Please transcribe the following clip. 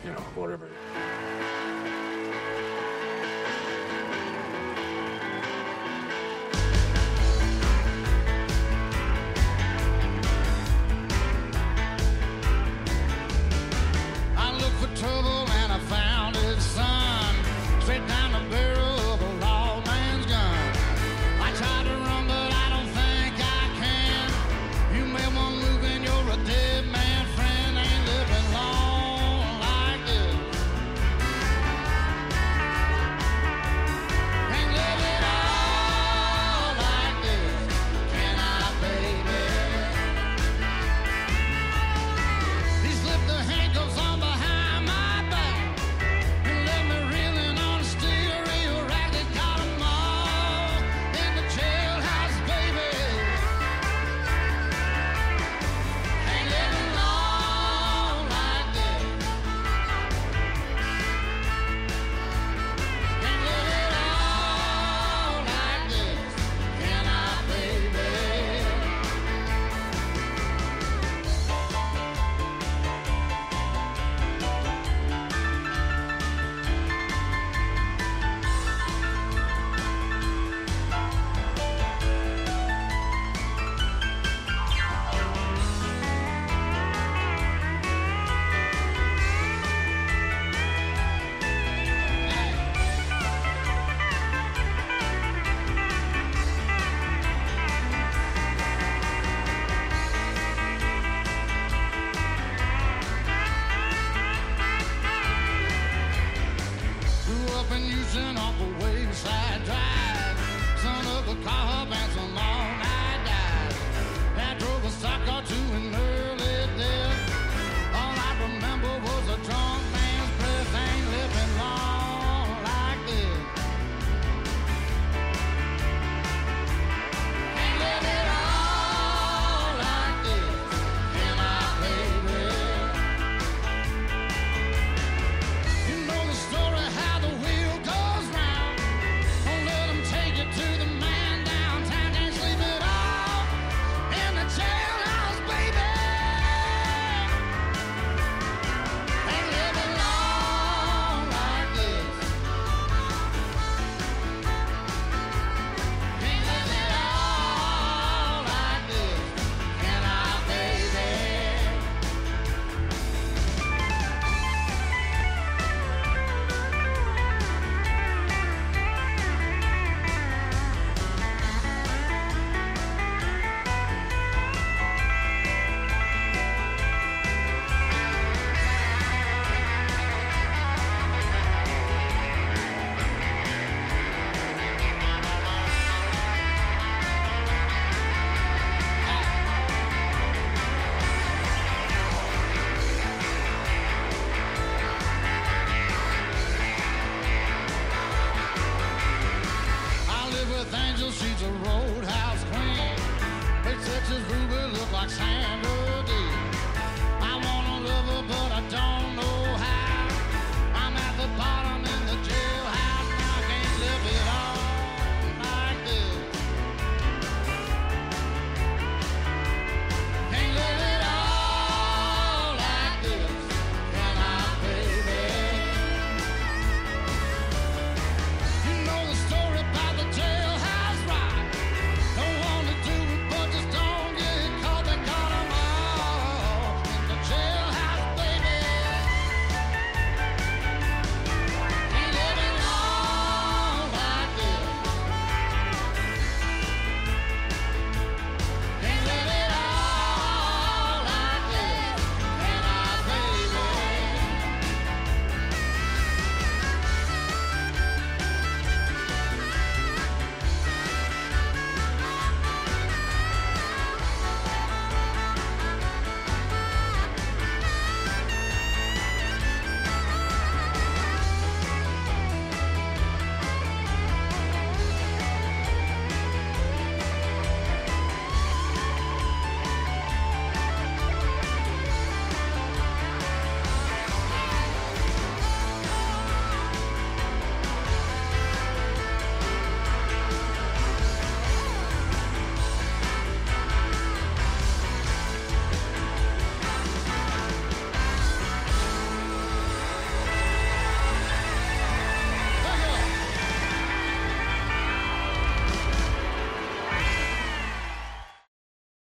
whatever. I looked for trouble and I found his son, straight down the barrel of a lawman's gun. I tried to run, but I don't think I can. You made one move and you're a dead man, friend. Ain't living long like this. Can't live it all like this. Can I, baby? He slipped the handcuffs on behind my back and left me reeling on a stereo rack that got 'em all in the jailhouse, baby. Ain't living long like this. Can't live it all like this. Can I, baby? Grew up in Houston off a wayside drive, son of a car